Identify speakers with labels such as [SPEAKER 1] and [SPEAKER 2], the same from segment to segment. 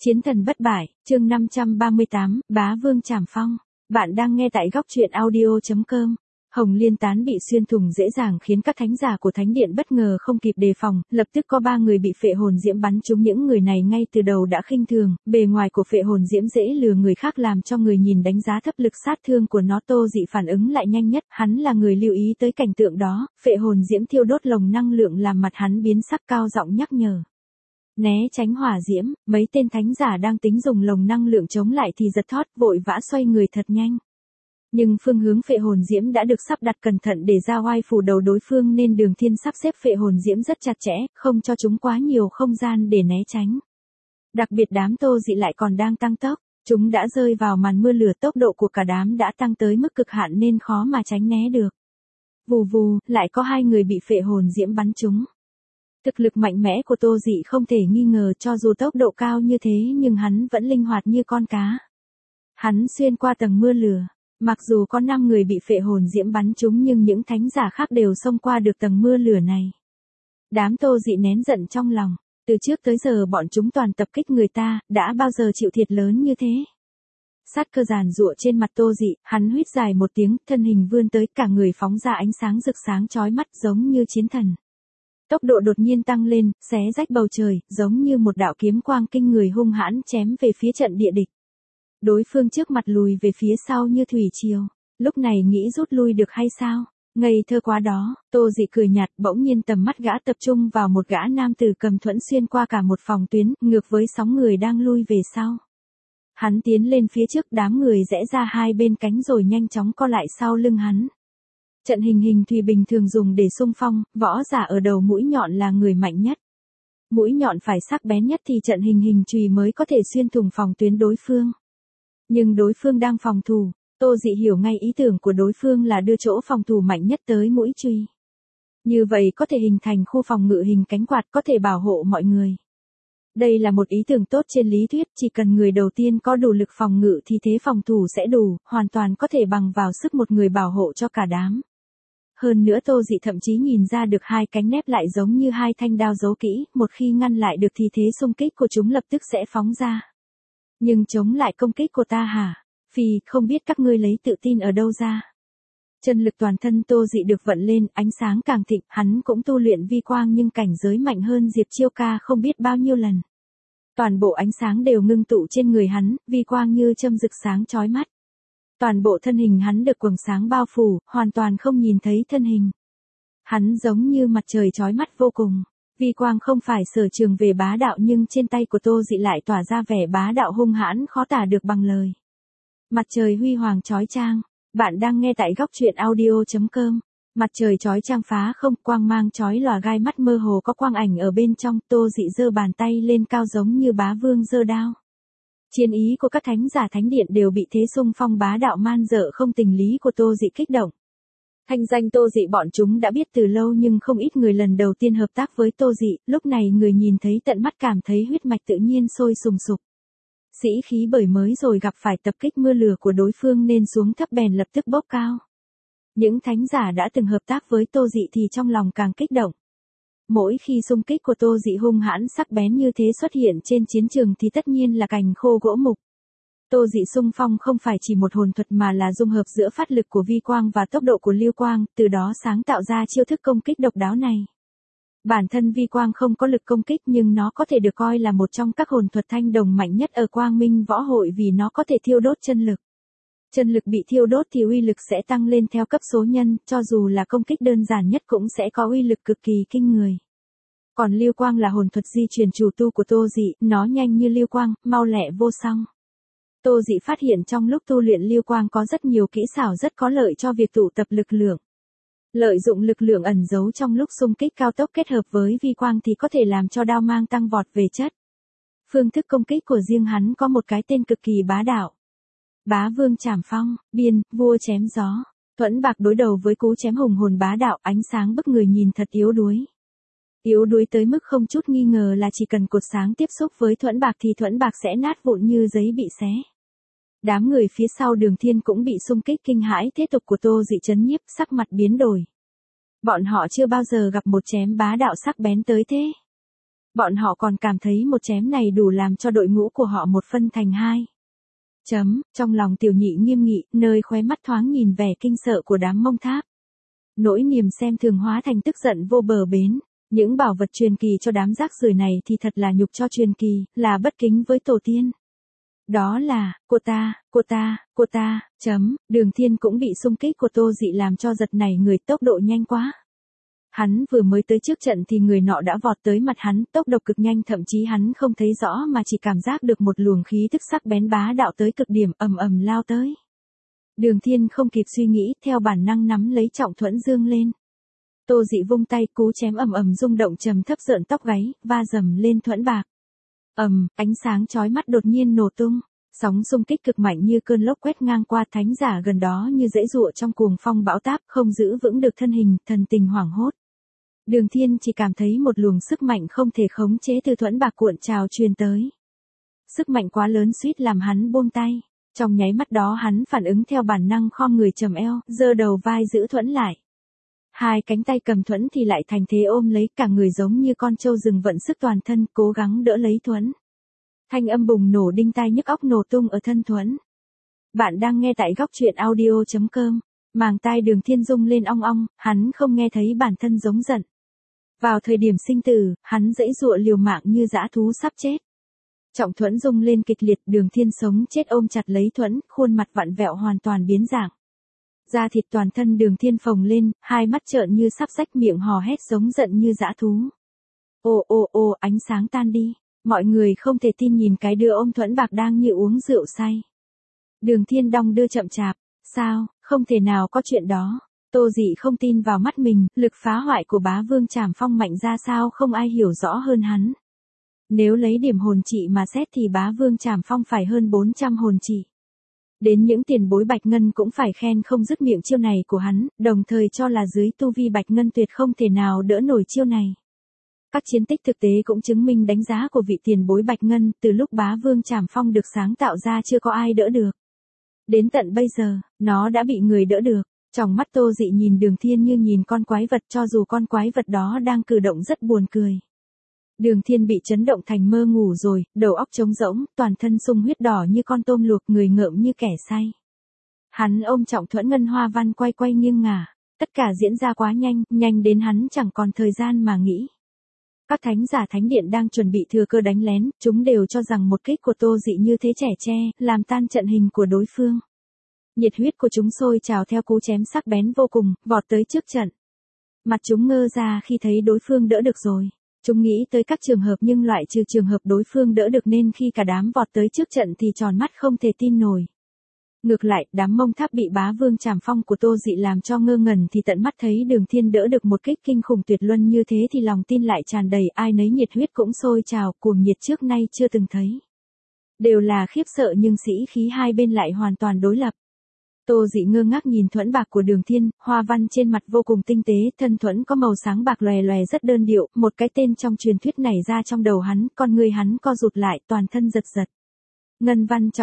[SPEAKER 1] Chiến thần bất bại, chương 538, Bá Vương Trảm Phong. Bạn đang nghe tại góc truyện audio.com. Hồng Liên tán bị xuyên thủng dễ dàng khiến các thánh giả của Thánh Điện bất ngờ không kịp đề phòng, lập tức có 3 người bị phệ hồn diễm bắn trúng. Những người này ngay từ đầu đã khinh thường, bề ngoài của phệ hồn diễm dễ lừa người khác làm cho người nhìn đánh giá thấp lực sát thương của nó. Tô Dị phản ứng lại nhanh nhất, hắn là người lưu ý tới cảnh tượng đó, phệ hồn diễm thiêu đốt lồng năng lượng làm mặt hắn biến sắc, cao giọng nhắc nhở. Né tránh hỏa diễm. Mấy tên thánh giả đang tính dùng lồng năng lượng chống lại thì giật thót, vội vã xoay người thật nhanh. Nhưng phương hướng phệ hồn diễm đã được sắp đặt cẩn thận để ra oai phủ đầu đối phương, nên Đường Thiên sắp xếp phệ hồn diễm rất chặt chẽ, không cho chúng quá nhiều không gian để né tránh. Đặc biệt đám Tô Dị lại còn đang tăng tốc, chúng đã rơi vào màn mưa lửa, tốc độ của cả đám đã tăng tới mức cực hạn nên khó mà tránh né được. Vù vù, lại có 2 người bị phệ hồn diễm bắn trúng. Thực lực mạnh mẽ của Tô Dị không thể nghi ngờ, cho dù tốc độ cao như thế nhưng hắn vẫn linh hoạt như con cá. Hắn xuyên qua tầng mưa lửa, mặc dù có 5 người bị phệ hồn diễm bắn trúng nhưng những thánh giả khác đều xông qua được tầng mưa lửa này. Đám Tô Dị nén giận trong lòng, từ trước tới giờ bọn chúng toàn tập kích người ta, đã bao giờ chịu thiệt lớn như thế. Sát cơ giàn giụa trên mặt Tô Dị, hắn huýt dài một tiếng, thân hình vươn tới, cả người phóng ra ánh sáng rực sáng chói mắt giống như chiến thần. Tốc độ đột nhiên tăng lên, xé rách bầu trời, giống như một đạo kiếm quang kinh người hung hãn chém về phía trận địa địch. Đối phương trước mặt lùi về phía sau như thủy triều, lúc này nghĩ rút lui được hay sao? Ngây thơ quá đó. Tô Dị cười nhạt, bỗng nhiên tầm mắt gã tập trung vào một gã nam tử cầm thuẫn xuyên qua cả một phòng tuyến, ngược với sóng người đang lui về sau. Hắn tiến lên phía trước, đám người rẽ ra hai bên cánh rồi nhanh chóng co lại sau lưng hắn. Trận hình thùy bình thường dùng để xung phong, võ giả ở đầu mũi nhọn là người mạnh nhất. Mũi nhọn phải sắc bén nhất thì trận hình chùy mới có thể xuyên thủng phòng tuyến đối phương. Nhưng đối phương đang phòng thủ, Tô Dị hiểu ngay ý tưởng của đối phương là đưa chỗ phòng thủ mạnh nhất tới mũi chùy. Như vậy có thể hình thành khu phòng ngự hình cánh quạt, có thể bảo hộ mọi người. Đây là một ý tưởng tốt trên lý thuyết, chỉ cần người đầu tiên có đủ lực phòng ngự thì thế phòng thủ sẽ đủ, hoàn toàn có thể bằng vào sức một người bảo hộ cho cả đám. Hơn nữa Tô Dị thậm chí nhìn ra được 2 cánh nép lại giống như 2 thanh đao giấu kỹ, một khi ngăn lại được thì thế xung kích của chúng lập tức sẽ phóng ra. Nhưng chống lại công kích của ta hả? Phi, không biết các ngươi lấy tự tin ở đâu ra. Chân lực toàn thân Tô Dị được vận lên, ánh sáng càng thịnh, hắn cũng tu luyện vi quang nhưng cảnh giới mạnh hơn Diệp Chiêu Ca không biết bao nhiêu lần. Toàn bộ ánh sáng đều ngưng tụ trên người hắn, vi quang như châm rực sáng chói mắt. Toàn bộ thân hình hắn được quầng sáng bao phủ, hoàn toàn không nhìn thấy thân hình. Hắn giống như mặt trời chói mắt vô cùng. Vi quang không phải sở trường về bá đạo nhưng trên tay của Tô Dị lại tỏa ra vẻ bá đạo hung hãn khó tả được bằng lời. Mặt trời huy hoàng chói chang. Bạn đang nghe tại góc truyện audio.com. Mặt trời chói chang phá không, quang mang chói lòa, gai mắt mơ hồ có quang ảnh ở bên trong. Tô Dị giơ bàn tay lên cao giống như bá vương giơ đao. Chiến ý của các thánh giả Thánh Điện đều bị thế xung phong bá đạo man dợ không tình lý của Tô Dị kích động. Thanh danh Tô Dị bọn chúng đã biết từ lâu nhưng không ít người lần đầu tiên hợp tác với Tô Dị, lúc này người nhìn thấy tận mắt cảm thấy huyết mạch tự nhiên sôi sùng sục. Sĩ khí bởi mới rồi gặp phải tập kích mưa lửa của đối phương nên xuống thấp bèn lập tức bốc cao. Những thánh giả đã từng hợp tác với Tô Dị thì trong lòng càng kích động. Mỗi khi xung kích của Tô Dị hung hãn sắc bén như thế xuất hiện trên chiến trường thì tất nhiên là cành khô gỗ mục. Tô Dị xung phong không phải chỉ một hồn thuật mà là dung hợp giữa phát lực của vi quang và tốc độ của lưu quang, từ đó sáng tạo ra chiêu thức công kích độc đáo này. Bản thân vi quang không có lực công kích nhưng nó có thể được coi là một trong các hồn thuật thanh đồng mạnh nhất ở Quang Minh Võ Hội vì nó có thể thiêu đốt chân lực. Chân lực bị thiêu đốt thì uy lực sẽ tăng lên theo cấp số nhân, cho dù là công kích đơn giản nhất cũng sẽ có uy lực cực kỳ kinh người. Còn lưu quang là hồn thuật di truyền chủ tu của Tô Dị, nó nhanh như lưu quang, mau lẹ vô song. Tô Dị phát hiện trong lúc tu luyện lưu quang có rất nhiều kỹ xảo rất có lợi cho việc tụ tập lực lượng. Lợi dụng lực lượng ẩn giấu trong lúc xung kích cao tốc kết hợp với vi quang thì có thể làm cho đao mang tăng vọt về chất. Phương thức công kích của riêng hắn có một cái tên cực kỳ bá đạo. Bá Vương Trảm Phong, biên, vua chém gió. Thuẫn bạc đối đầu với cú chém hùng hồn bá đạo, ánh sáng bức người nhìn thật yếu đuối. Yếu đuối tới mức không chút nghi ngờ là chỉ cần cột sáng tiếp xúc với thuẫn bạc thì thuẫn bạc sẽ nát vụn như giấy bị xé. Đám người phía sau Đường Thiên cũng bị xung kích kinh hãi thế tục của Tô Dị chấn nhiếp, sắc mặt biến đổi. Bọn họ chưa bao giờ gặp một chém bá đạo sắc bén tới thế. Bọn họ còn cảm thấy một chém này đủ làm cho đội ngũ của họ một phân thành hai. Trong lòng Tiểu Nhị nghiêm nghị, nơi khóe mắt thoáng nhìn vẻ kinh sợ của đám Mông Tháp. Nỗi niềm xem thường hóa thành tức giận vô bờ bến. Những bảo vật truyền kỳ cho đám rác rưởi này thì thật là nhục cho truyền kỳ, là bất kính với tổ tiên. Đó là, cô ta, Đường Thiên cũng bị xung kích của Tô Dị làm cho giật nảy người, tốc độ nhanh quá. Hắn vừa mới tới trước trận thì người nọ đã vọt tới mặt hắn, tốc độ cực nhanh, thậm chí hắn không thấy rõ mà chỉ cảm giác được một luồng khí tức sắc bén bá đạo tới cực điểm, ầm ầm lao tới. Đường Thiên không kịp suy nghĩ, theo bản năng nắm lấy trọng thuẫn dương lên. Tô Dị vung tay, cú chém ầm ầm rung động trầm thấp rợn tóc gáy, va dầm lên thuẫn bạc. Ánh sáng chói mắt đột nhiên nổ tung, sóng xung kích cực mạnh như cơn lốc quét ngang qua, thánh giả gần đó như giãy giụa trong cuồng phong bão táp, không giữ vững được thân hình, thần tình hoảng hốt. Đường Thiên chỉ cảm thấy một luồng sức mạnh không thể khống chế từ thuẫn bạc cuộn trào truyền tới. Sức mạnh quá lớn suýt làm hắn buông tay. Trong nháy mắt đó hắn phản ứng theo bản năng, khom người trầm eo, giơ đầu vai giữ thuẫn lại. Hai cánh tay cầm thuẫn thì lại thành thế ôm lấy, cả người giống như con trâu rừng vận sức toàn thân, cố gắng đỡ lấy thuẫn. Thanh âm bùng nổ đinh tai nhức óc nổ tung ở thân thuẫn. Bạn đang nghe tại góc truyện audio.com. Màng tai Đường Thiên rung lên ong ong, hắn không nghe thấy bản thân giống giận. Vào thời điểm sinh tử, hắn giãy giụa liều mạng như dã thú sắp chết. Trọng thuẫn rung lên kịch liệt, Đường Thiên sống chết ôm chặt lấy thuẫn, khuôn mặt vặn vẹo hoàn toàn biến dạng. Da thịt toàn thân Đường Thiên phồng lên, hai mắt trợn như sắp rách, miệng hò hét giống giận như dã thú. Ô, ánh sáng tan đi. Mọi người không thể tin nhìn cái đứa ôm thuẫn bạc đang như uống rượu say. Đường Thiên đong đưa chậm chạp. Sao, không thể nào có chuyện đó. Tô Dị không tin vào mắt mình, lực phá hoại của Bá Vương Trảm Phong mạnh ra sao không ai hiểu rõ hơn hắn. Nếu lấy điểm hồn trị mà xét thì Bá Vương Trảm Phong phải hơn 400 hồn trị. Đến những tiền bối Bạch Ngân cũng phải khen không dứt miệng chiêu này của hắn, đồng thời cho là dưới tu vi Bạch Ngân tuyệt không thể nào đỡ nổi chiêu này. Các chiến tích thực tế cũng chứng minh đánh giá của vị tiền bối Bạch Ngân, từ lúc Bá Vương Trảm Phong được sáng tạo ra chưa có ai đỡ được. Đến tận bây giờ, nó đã bị người đỡ được. Trong mắt Tô Dị nhìn Đường Thiên như nhìn con quái vật, cho dù con quái vật đó đang cử động rất buồn cười. Đường Thiên bị chấn động thành mơ ngủ rồi, đầu óc trống rỗng, toàn thân sung huyết đỏ như con tôm luộc, người ngợm như kẻ say. Hắn ôm trọng thuẫn ngân hoa văn quay quay nghiêng ngả, tất cả diễn ra quá nhanh, nhanh đến hắn chẳng còn thời gian mà nghĩ. Các thánh giả thánh điện đang chuẩn bị thừa cơ đánh lén, chúng đều cho rằng một kích của Tô Dị như thế chẻ tre, làm tan trận hình của đối phương. Nhiệt huyết của chúng sôi trào theo cú chém sắc bén vô cùng, vọt tới trước trận. Mặt chúng ngơ ra khi thấy đối phương đỡ được rồi. Chúng nghĩ tới các trường hợp nhưng loại trừ trường hợp đối phương đỡ được, nên khi cả đám vọt tới trước trận thì tròn mắt không thể tin nổi. Ngược lại, đám Mông Tháp bị Bá Vương Trảm Phong của Tô Dị làm cho ngơ ngẩn thì tận mắt thấy Đường Thiên đỡ được một kích kinh khủng tuyệt luân như thế thì lòng tin lại tràn đầy, ai nấy nhiệt huyết cũng sôi trào, cuồng nhiệt trước nay chưa từng thấy. Đều là khiếp sợ nhưng sĩ khí hai bên lại hoàn toàn đối lập. Tô Dị ngơ ngác nhìn thuẫn bạc của Đường Thiên, hoa văn trên mặt vô cùng tinh tế, thân thuẫn có màu sáng bạc lòe lòe rất đơn điệu, một cái tên trong truyền thuyết nảy ra trong đầu hắn, con người hắn co rụt lại, toàn thân giật giật. Ngân văn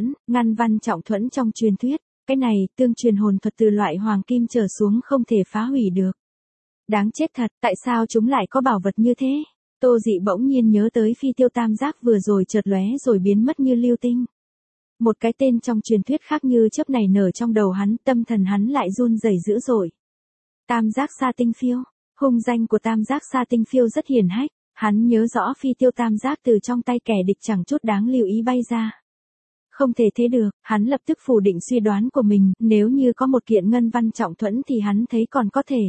[SPEAKER 1] trọng thuẫn trong truyền thuyết, cái này, tương truyền hồn thuật từ loại hoàng kim trở xuống không thể phá hủy được. Đáng chết thật, tại sao chúng lại có bảo vật như thế? Tô Dị bỗng nhiên nhớ tới phi tiêu tam giác vừa rồi chợt lóe rồi biến mất như lưu tinh. Một cái tên trong truyền thuyết khác như chớp này nở trong đầu hắn, tâm thần hắn lại run rẩy dữ dội. Tam giác sa tinh phiêu, hung danh của tam giác sa tinh phiêu rất hiển hách, hắn nhớ rõ phi tiêu tam giác từ trong tay kẻ địch chẳng chút đáng lưu ý bay ra. Không thể thế được, hắn lập tức phủ định suy đoán của mình, nếu như có một kiện ngân văn trọng thuẫn thì hắn thấy còn có thể.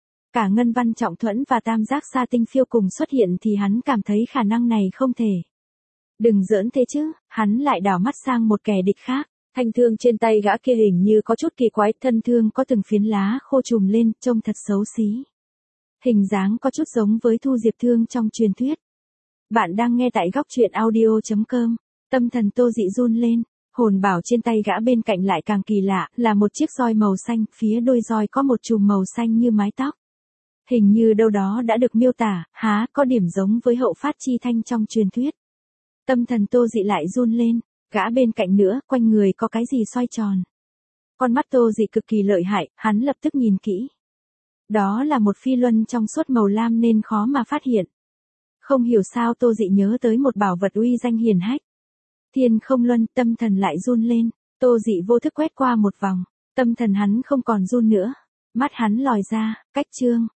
[SPEAKER 1] Cả ngân văn trọng thuẫn và tam giác sa tinh phiêu cùng xuất hiện thì hắn cảm thấy khả năng này không thể. Đừng giỡn thế chứ, hắn lại đảo mắt sang một kẻ địch khác. Thanh thương trên tay gã kia hình như có chút kỳ quái, thân thương có từng phiến lá khô trùm lên, trông thật xấu xí. Hình dáng có chút giống với Thu Diệp Thương trong truyền thuyết. Bạn đang nghe tại góc truyện audio.com. Tâm thần Tô Dị run lên, hồn bảo trên tay gã bên cạnh lại càng kỳ lạ, là một chiếc roi màu xanh, phía đuôi roi có một chùm màu xanh như mái tóc. Hình như đâu đó đã được miêu tả, có điểm giống với Hậu Phát Chi Thanh trong truyền thuyết. Tâm thần Tô Dị lại run lên, gã bên cạnh nữa, quanh người có cái gì xoay tròn. Con mắt Tô Dị cực kỳ lợi hại, hắn lập tức nhìn kỹ. Đó là một phi luân trong suốt màu lam nên khó mà phát hiện. Không hiểu sao Tô Dị nhớ tới một bảo vật uy danh hiển hách. Thiên Không Luân, tâm thần lại run lên. Tô Dị vô thức quét qua một vòng, tâm thần hắn không còn run nữa. Mắt hắn lòi ra, cách chương.